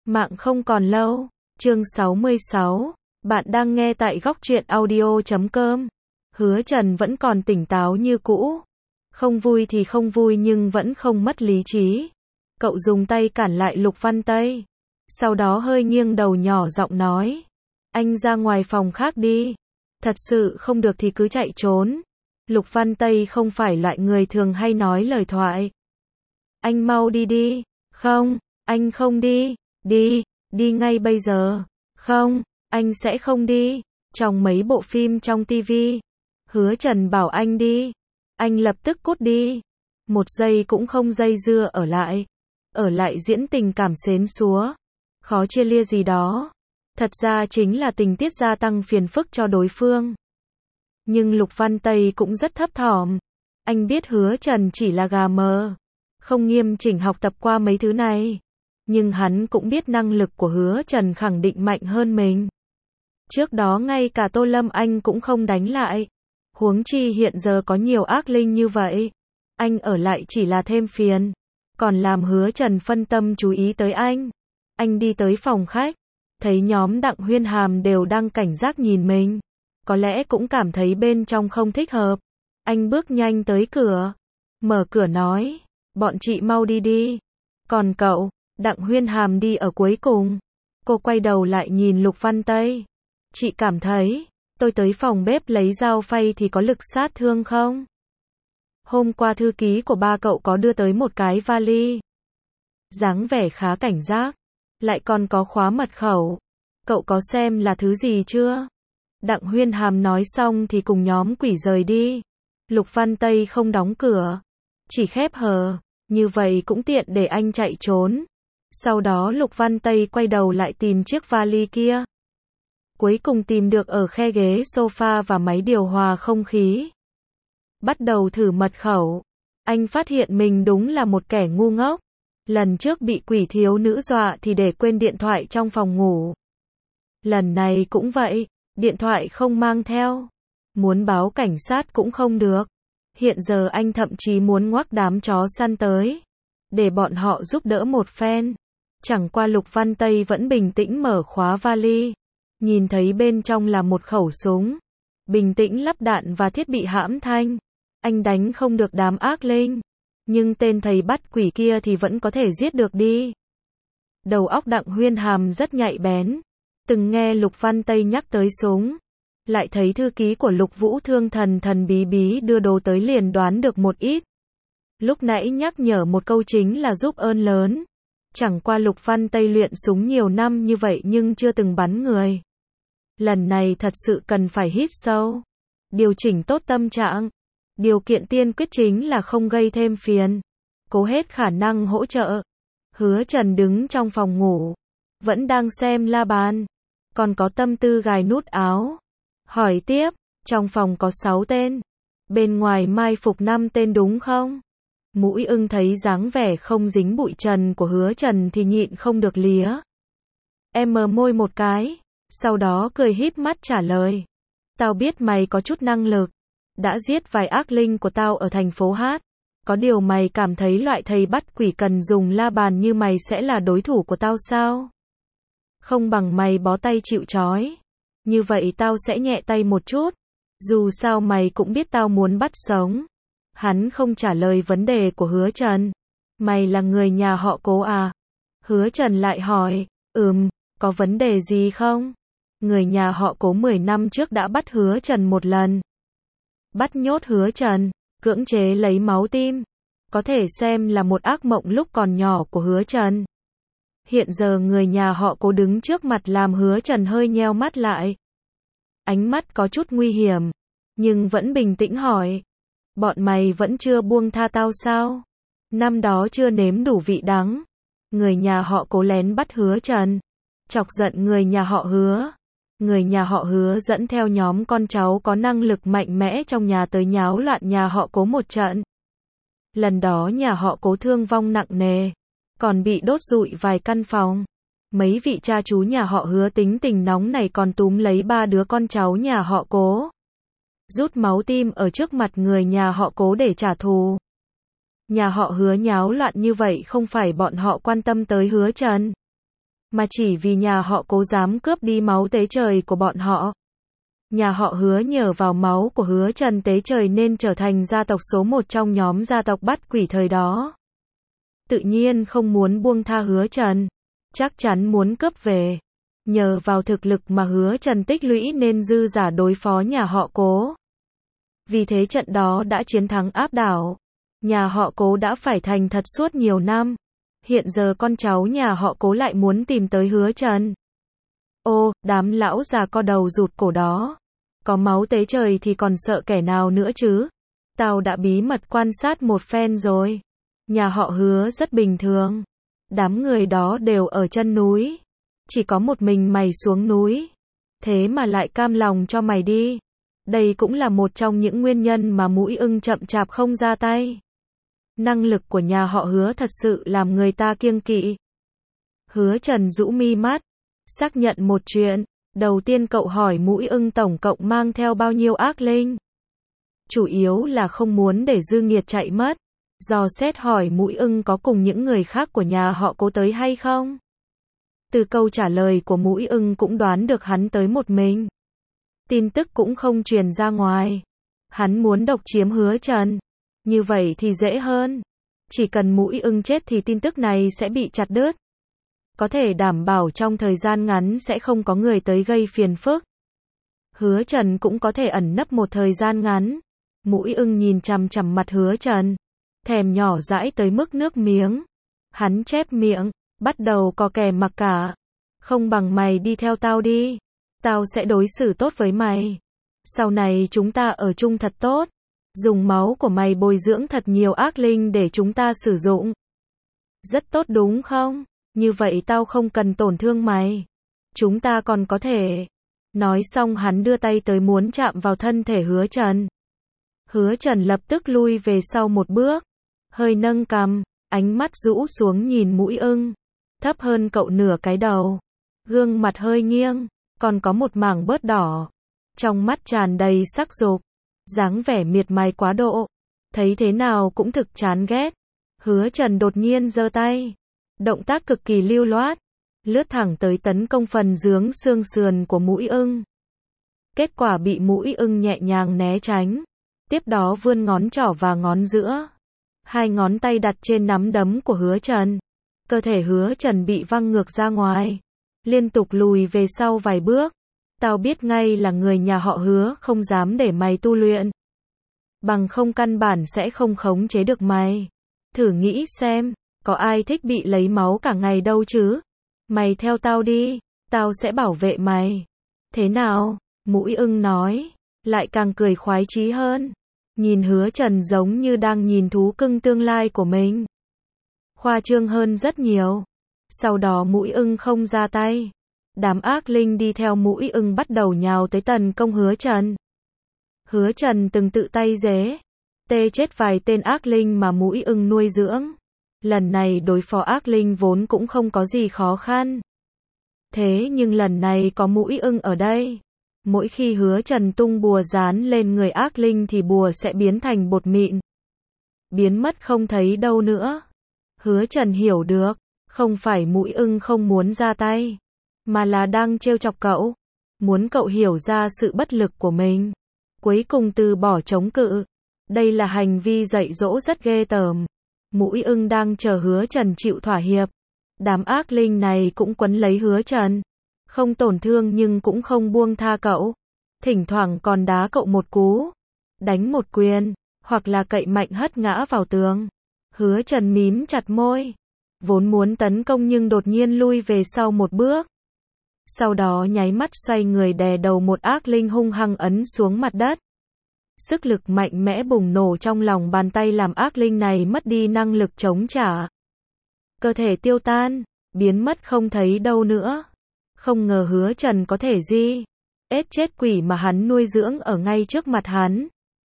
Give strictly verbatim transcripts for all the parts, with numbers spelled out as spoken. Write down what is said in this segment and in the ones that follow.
Mạng không còn lâu. Chương sáu mươi sáu. Bạn đang nghe tại góc truyện audio chấm com. Hứa Trần vẫn còn tỉnh táo như cũ. Không vui thì không vui nhưng vẫn không mất lý trí. Cậu dùng tay cản lại Lục Văn Tây. Sau đó hơi nghiêng đầu nhỏ giọng nói. Anh ra ngoài phòng khác đi. Thật sự không được thì cứ chạy trốn. Lục Văn Tây không phải loại người thường hay nói lời thoại. Anh mau đi đi. Không, anh không đi. Đi, đi ngay bây giờ. Không, anh sẽ không đi. Trong mấy bộ phim trong tivi, Hứa Trần bảo anh đi. Anh lập tức cút đi. Một giây cũng không dây dưa ở lại. Ở lại diễn tình cảm xến xúa. Khó chia lia gì đó. Thật ra chính là tình tiết gia tăng phiền phức cho đối phương. Nhưng Lục Văn Tây cũng rất thấp thỏm. Anh biết Hứa Trần chỉ là gà mờ. Không nghiêm chỉnh học tập qua mấy thứ này. Nhưng hắn cũng biết năng lực của Hứa Trần khẳng định mạnh hơn mình. Trước đó ngay cả Tô Lâm anh cũng không đánh lại. Huống chi hiện giờ có nhiều ác linh như vậy. Anh ở lại chỉ là thêm phiền. Còn làm Hứa Trần phân tâm chú ý tới anh. Anh đi tới phòng khách. Thấy nhóm Đặng Huyên Hàm đều đang cảnh giác nhìn mình. Có lẽ cũng cảm thấy bên trong không thích hợp. Anh bước nhanh tới cửa. Mở cửa nói. Bọn chị mau đi đi. Còn cậu? Đặng Huyên Hàm đi ở cuối cùng. Cô quay đầu lại nhìn Lục Văn Tây. Chị cảm thấy, tôi tới phòng bếp lấy dao phay thì có lực sát thương không? Hôm qua thư ký của ba cậu có đưa tới một cái vali. Dáng vẻ khá cảnh giác. Lại còn có khóa mật khẩu. Cậu có xem là thứ gì chưa? Đặng Huyên Hàm nói xong thì cùng nhóm quỷ rời đi. Lục Văn Tây không đóng cửa. Chỉ khép hờ. Như vậy cũng tiện để anh chạy trốn. Sau đó Lục Văn Tây quay đầu lại tìm chiếc vali kia. Cuối cùng tìm được ở khe ghế sofa và máy điều hòa không khí. Bắt đầu thử mật khẩu. Anh phát hiện mình đúng là một kẻ ngu ngốc. Lần trước bị quỷ thiếu nữ dọa thì để quên điện thoại trong phòng ngủ. Lần này cũng vậy, điện thoại không mang theo. Muốn báo cảnh sát cũng không được. Hiện giờ anh thậm chí muốn ngoắc đám chó săn tới. Để bọn họ giúp đỡ một phen. Chẳng qua Lục Văn Tây vẫn bình tĩnh mở khóa vali. Nhìn thấy bên trong là một khẩu súng. Bình tĩnh lắp đạn và thiết bị hãm thanh. Anh đánh không được đám ác linh. Nhưng tên thầy bắt quỷ kia thì vẫn có thể giết được đi. Đầu óc Đặng Huyên Hàm rất nhạy bén. Từng nghe Lục Văn Tây nhắc tới súng. Lại thấy thư ký của Lục Vũ Thương thần thần bí bí đưa đồ tới liền đoán được một ít. Lúc nãy nhắc nhở một câu chính là giúp ơn lớn. Chẳng qua Lục Văn Tây luyện súng nhiều năm như vậy nhưng chưa từng bắn người. Lần này thật sự cần phải hít sâu. Điều chỉnh tốt tâm trạng. Điều kiện tiên quyết chính là không gây thêm phiền. Cố hết khả năng hỗ trợ. Hứa Trần đứng trong phòng ngủ. Vẫn đang xem la bàn. Còn có tâm tư gài nút áo. Hỏi tiếp. Trong phòng có sáu tên. Bên ngoài mai phục năm tên đúng không? Mũi ưng thấy dáng vẻ không dính bụi trần của Hứa Trần thì nhịn không được lía. Em mờ môi một cái. Sau đó cười híp mắt trả lời. Tao biết mày có chút năng lực. Đã giết vài ác linh của tao ở thành phố Hát. Có điều mày cảm thấy loại thầy bắt quỷ cần dùng la bàn như mày sẽ là đối thủ của tao sao? Không bằng mày bó tay chịu trói. Như vậy tao sẽ nhẹ tay một chút. Dù sao mày cũng biết tao muốn bắt sống. Hắn không trả lời vấn đề của Hứa Trần. Mày là người nhà họ Cố à? Hứa Trần lại hỏi. Ừm, có vấn đề gì không? Người nhà họ Cố mười năm trước đã bắt Hứa Trần một lần. Bắt nhốt Hứa Trần, cưỡng chế lấy máu tim. Có thể xem là một ác mộng lúc còn nhỏ của Hứa Trần. Hiện giờ người nhà họ Cố đứng trước mặt làm Hứa Trần hơi nheo mắt lại. Ánh mắt có chút nguy hiểm, nhưng vẫn bình tĩnh hỏi. Bọn mày vẫn chưa buông tha tao sao? Năm đó chưa nếm đủ vị đắng. Người nhà họ Cố lén bắt Hứa Trần. Chọc giận người nhà họ Hứa. Người nhà họ Hứa dẫn theo nhóm con cháu có năng lực mạnh mẽ trong nhà tới nháo loạn nhà họ Cố một trận. Lần đó nhà họ Cố thương vong nặng nề. Còn bị đốt rụi vài căn phòng. Mấy vị cha chú nhà họ Hứa tính tình nóng này còn túm lấy ba đứa con cháu nhà họ Cố. Rút máu tim ở trước mặt người nhà họ Cố để trả thù. Nhà họ Hứa nháo loạn như vậy không phải bọn họ quan tâm tới Hứa Trần. mà chỉ vì nhà họ Cố dám cướp đi máu tế trời của bọn họ. Nhà họ Hứa nhờ vào máu của Hứa Trần tế trời nên trở thành gia tộc số một trong nhóm gia tộc bắt quỷ thời đó. Tự nhiên không muốn buông tha Hứa Trần, chắc chắn muốn cướp về. Nhờ vào thực lực mà Hứa Trần tích lũy nên dư giả đối phó nhà họ Cố. Vì thế trận đó đã chiến thắng áp đảo. Nhà họ Cố đã phải thành thật suốt nhiều năm. Hiện giờ con cháu nhà họ Cố lại muốn tìm tới Hứa Trần. Ô, đám lão già co đầu rụt cổ đó. Có máu tế trời thì còn sợ kẻ nào nữa chứ? Tao đã bí mật quan sát một phen rồi. Nhà họ Hứa rất bình thường. Đám người đó đều ở chân núi. Chỉ có một mình mày xuống núi. Thế mà lại cam lòng cho mày đi. Đây cũng là một trong những nguyên nhân mà Mũi Ưng chậm chạp không ra tay. Năng lực của nhà họ Hứa thật sự làm người ta kiêng kỵ. Hứa Trần rũ mi mắt, xác nhận một chuyện. Đầu tiên cậu hỏi Mũi Ưng tổng cộng mang theo bao nhiêu ác linh. Chủ yếu là không muốn để Dư Nghiệt chạy mất. Dò xét hỏi Mũi Ưng có cùng những người khác của nhà họ Cố tới hay không. Từ câu trả lời của Mũi Ưng cũng đoán được hắn tới một mình. Tin tức cũng không truyền ra ngoài. Hắn muốn độc chiếm Hứa Trần. Như vậy thì dễ hơn. Chỉ cần Mũi Ưng chết thì tin tức này sẽ bị chặt đứt. Có thể đảm bảo trong thời gian ngắn sẽ không có người tới gây phiền phức. Hứa Trần cũng có thể ẩn nấp một thời gian ngắn. Mũi Ưng nhìn chằm chằm mặt Hứa Trần. Thèm nhỏ dãi tới mức nước miếng. Hắn chép miệng, bắt đầu có kè mặc cả. Không bằng mày đi theo tao đi. Tao sẽ đối xử tốt với mày. Sau này chúng ta ở chung thật tốt. Dùng máu của mày bồi dưỡng thật nhiều ác linh để chúng ta sử dụng. Rất tốt đúng không? Như vậy tao không cần tổn thương mày. Chúng ta còn có thể. Nói xong hắn đưa tay tới muốn chạm vào thân thể Hứa Trần. Hứa Trần lập tức lui về sau một bước. Hơi nâng cằm, ánh mắt rũ xuống nhìn Mũi Ưng. Thấp hơn cậu nửa cái đầu. Gương mặt hơi nghiêng, còn có một mảng bớt đỏ. Trong mắt tràn đầy sắc dục. Dáng vẻ miệt mài quá độ. Thấy thế nào cũng thực chán ghét. Hứa Trần đột nhiên giơ tay. Động tác cực kỳ lưu loát. Lướt thẳng tới tấn công phần dướng xương sườn của Mũi Ưng. Kết quả bị Mũi Ưng nhẹ nhàng né tránh. Tiếp đó vươn ngón trỏ và ngón giữa. Hai ngón tay đặt trên nắm đấm của Hứa Trần. Cơ thể Hứa Trần bị văng ngược ra ngoài. Liên tục lùi về sau vài bước. Tao biết ngay là người nhà họ Hứa không dám để mày tu luyện. Bằng không căn bản sẽ không khống chế được mày. Thử nghĩ xem, có ai thích bị lấy máu cả ngày đâu chứ? Mày theo tao đi, tao sẽ bảo vệ mày. Thế nào? Mũi Ưng nói, lại càng cười khoái chí hơn. Nhìn Hứa Trần giống như đang nhìn thú cưng tương lai của mình. Khoa trương hơn rất nhiều. Sau đó Mũi Ưng không ra tay. Đám ác linh đi theo Mũi Ưng bắt đầu nhào tới tấn công Hứa Trần. Hứa Trần từng tự tay giết, tê chết vài tên ác linh mà Mũi Ưng nuôi dưỡng. Lần này đối phó ác linh vốn cũng không có gì khó khăn. Thế nhưng lần này có Mũi Ưng ở đây. Mỗi khi Hứa Trần tung bùa dán lên người ác linh thì bùa sẽ biến thành bột mịn. Biến mất không thấy đâu nữa. Hứa Trần hiểu được, không phải Mũi Ưng không muốn ra tay, mà là đang trêu chọc cậu. Muốn cậu hiểu ra sự bất lực của mình. Cuối cùng từ bỏ chống cự. Đây là hành vi dạy dỗ rất ghê tởm. Mũi Ưng đang chờ Hứa Trần chịu thỏa hiệp. Đám ác linh này cũng quấn lấy Hứa Trần. Không tổn thương nhưng cũng không buông tha cậu. Thỉnh thoảng còn đá cậu một cú. Đánh một quyền. Hoặc là cậy mạnh hất ngã vào tường. Hứa Trần mím chặt môi. Vốn muốn tấn công nhưng đột nhiên lui về sau một bước. Sau đó nháy mắt xoay người đè đầu một ác linh hung hăng ấn xuống mặt đất. Sức lực mạnh mẽ bùng nổ trong lòng bàn tay làm ác linh này mất đi năng lực chống trả. Cơ thể tiêu tan, biến mất không thấy đâu nữa. Không ngờ Hứa Trần có thể gì ết chết quỷ mà hắn nuôi dưỡng ở ngay trước mặt hắn.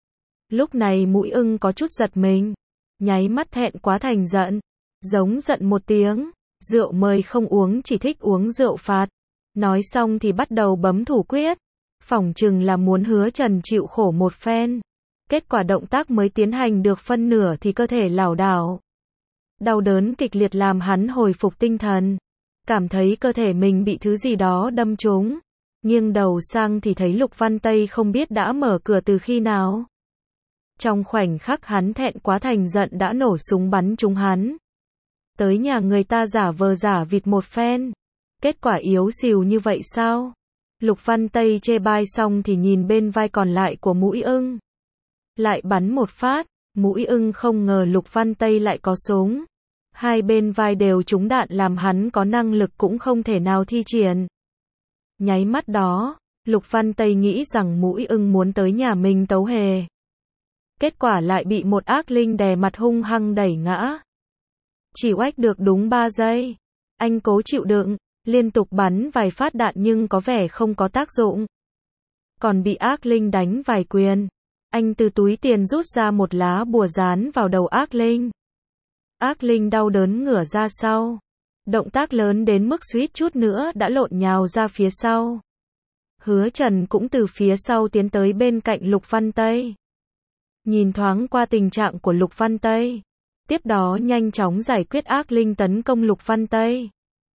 Lúc này Mũi Ưng có chút giật mình. Nháy mắt thẹn quá thành giận. Giống giận một tiếng. Rượu mời không uống, chỉ thích uống rượu phạt. Nói xong thì bắt đầu bấm thủ quyết. Phỏng chừng là muốn Hứa Trần chịu khổ một phen. Kết quả động tác mới tiến hành được phân nửa thì cơ thể lảo đảo. Đau đớn kịch liệt làm hắn hồi phục tinh thần. cảm thấy cơ thể mình bị thứ gì đó đâm trúng. Nghiêng đầu sang thì thấy Lục Văn Tây không biết đã mở cửa từ khi nào. Trong khoảnh khắc hắn thẹn quá thành giận đã nổ súng bắn trúng hắn. Tới nhà người ta giả vờ giả vịt một phen. Kết quả yếu xìu như vậy sao? Lục Văn Tây chê bai xong thì nhìn bên vai còn lại của Mũi Ưng. Lại bắn một phát, Mũi Ưng không ngờ Lục Văn Tây lại có súng. Hai bên vai đều trúng đạn làm hắn có năng lực cũng không thể nào thi triển. Nháy mắt đó, Lục Văn Tây nghĩ rằng Mũi Ưng muốn tới nhà mình tấu hề. Kết quả lại bị một ác linh đè mặt hung hăng đẩy ngã. Chỉ oách được đúng ba giây. Anh cố chịu đựng, liên tục bắn vài phát đạn nhưng có vẻ không có tác dụng. Còn bị ác linh đánh vài quyền. Anh từ túi tiền rút ra một lá bùa dán vào đầu ác linh. Ác linh đau đớn ngửa ra sau. Động tác lớn đến mức suýt chút nữa đã lộn nhào ra phía sau. Hứa Trần cũng từ phía sau tiến tới bên cạnh Lục Văn Tây. Nhìn thoáng qua tình trạng của Lục Văn Tây. Tiếp đó nhanh chóng giải quyết ác linh tấn công Lục Văn Tây.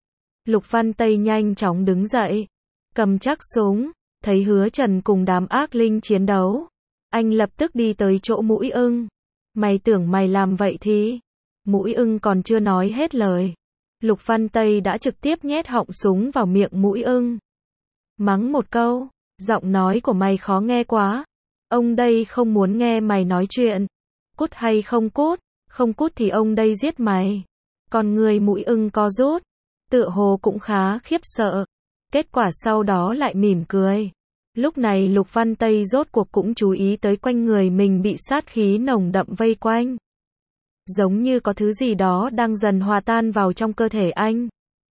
Lục Văn Tây nhanh chóng đứng dậy. Cầm chắc súng. Thấy Hứa Trần cùng đám ác linh chiến đấu. Anh lập tức đi tới chỗ Mũi Ưng. Mày tưởng mày làm vậy thì... Mũi Ưng còn chưa nói hết lời. Lục Văn Tây đã trực tiếp nhét họng súng vào miệng Mũi Ưng. Mắng một câu. Giọng nói của mày khó nghe quá. Ông đây không muốn nghe mày nói chuyện. Cút hay không cút? Không cút thì ông đây giết mày. Còn người Mũi Ưng co rút. Tựa hồ cũng khá khiếp sợ. Kết quả sau đó lại mỉm cười. Lúc này Lục Văn Tây rốt cuộc cũng chú ý tới quanh người mình bị sát khí nồng đậm vây quanh. Giống như có thứ gì đó đang dần hòa tan vào trong cơ thể anh.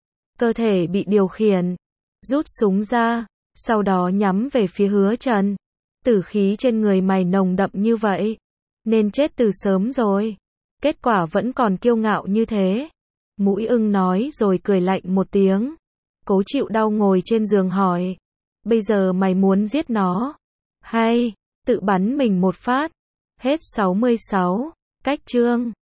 Cơ thể bị điều khiển. Rút súng ra. Sau đó nhắm về phía Hứa Trần. Tử khí trên người mày nồng đậm như vậy. Nên chết từ sớm rồi. Kết quả vẫn còn kiêu ngạo như thế. Mũi Ưng nói rồi cười lạnh một tiếng. Cố chịu đau ngồi trên giường hỏi. Bây giờ mày muốn giết nó? Hay, tự bắn mình một phát? Hết sáu mươi sáu. Cách chương.